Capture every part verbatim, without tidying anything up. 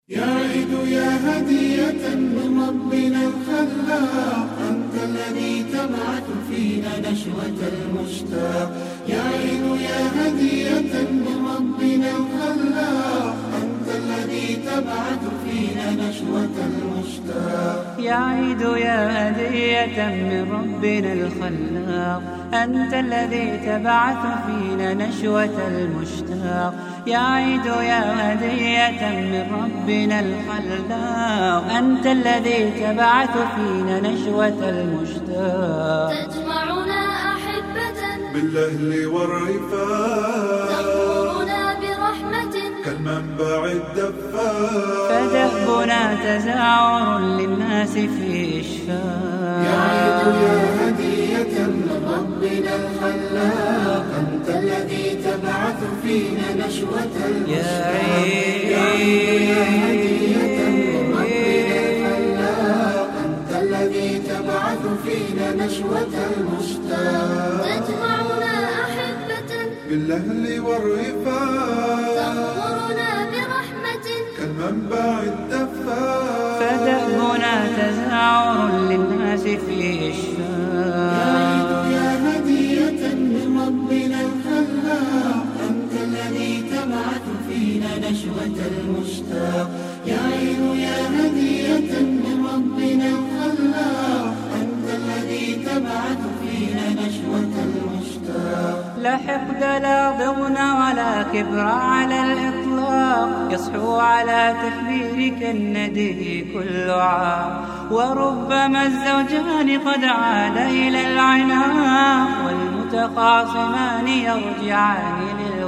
يا عيد يا هدية من ربنا الخلاق، أنت الذي تبعث فينا نشوة المشتاق. يا عيد يا هدية من ربنا الخلاق، أنت الذي تبعث فينا نشوة المشتاق. يا عيد يا هدية من ربنا الخلاق، أنت الذي تبعث فينا نشوة المشتاق. يا عيد يا هدية من ربنا الخلاق، أنت الذي تبعث فينا نشوة المشتاق. تجمعنا أحبة بالأهل والرفاق، تغمرنا برحمة كالمنبع الدفاق. فدأبنا تزاور للناس في إشفاق. يا عيد يا هدية من ربنا الخلاق، أنت الذي تبعث فينا نشوة المشتاق. يا يا عيد يا هدية من ربنا الخلاق، أنت الذي تبعث فينا نشوة المشتاق. تجمعنا أحبة بالأهل والرفاق، تغمرنا برحمة كالمنبع الدفاق. فدأبنا تزاور للناس في يا إشفاق. عيد يا هدية من ربنا الخلاق، أنت الذي تبعث فينا نشوة المشتاق. يا عيد يا هدية من ربنا الخلاق، أنت الذي تبعث فينا نشوة المشتاق. لا حقد لا ضغن ولا كبر على الإطلاق، يصحو على تكبيرك الندي كل عام. وربما الزوجان قد عاد إلى العناق، والمتخاصمان يرجعان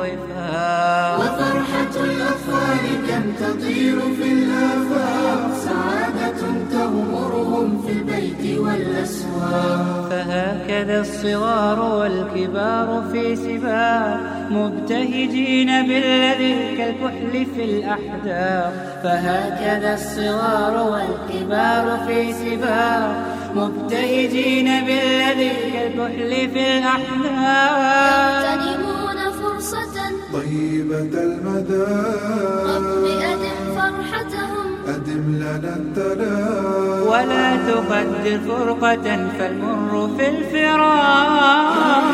للوفاق. وفرحة الأطفال كم تطير في الآفاق، سعادة تغمرهم في البيت والأسواق. فهكذا الصغار والكبار في سباق، مبتهجين بالذي كالكحل في الأحداق. فهكذا الصغار والكبار في سباق، مبتهجين بالذي كالكحل في الأحداق. يغتنمون فرصة طيبة المدى، رب أدم فرحتهم أدم لنا التلاق. ولا تقدر فرقة فالمر في الفراق.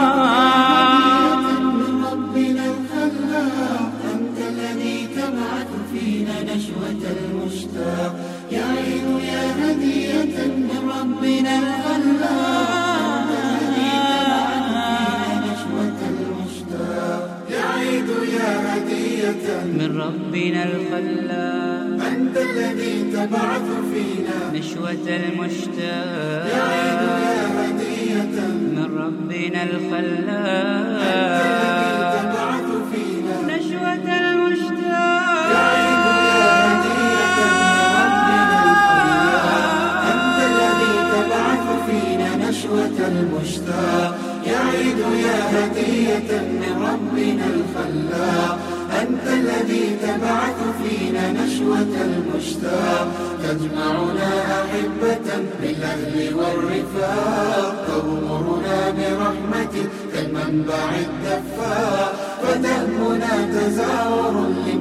من ربنا الخلاق، أنت الذي تبعث فينا نشوة المشتاق. يا عيد يا هدية من ربنا الخلاق، أنت الذي تبعث فينا نشوة المشتاق. يا عيد يا هدية من ربنا الخلاق، أنت الذي تبعث فينا نشوة المشتاق. يا عيد يا هدية من ربنا الذي الخلاق، تبعث فينا. نشوة المشتاق. يا عيد يا هدية من ربنا الخلاق، أنت الذي تبعث فينا نشوة المشتاق. يا عيد يا هدية من ربنا الخلاق، أنت الذي تبعث فينا نشوة المشتاق. تجمعنا أحبة بالأهل والرفاق، تغمرنا برحمة كالمنبع الدفاق. فتهمنا تزاور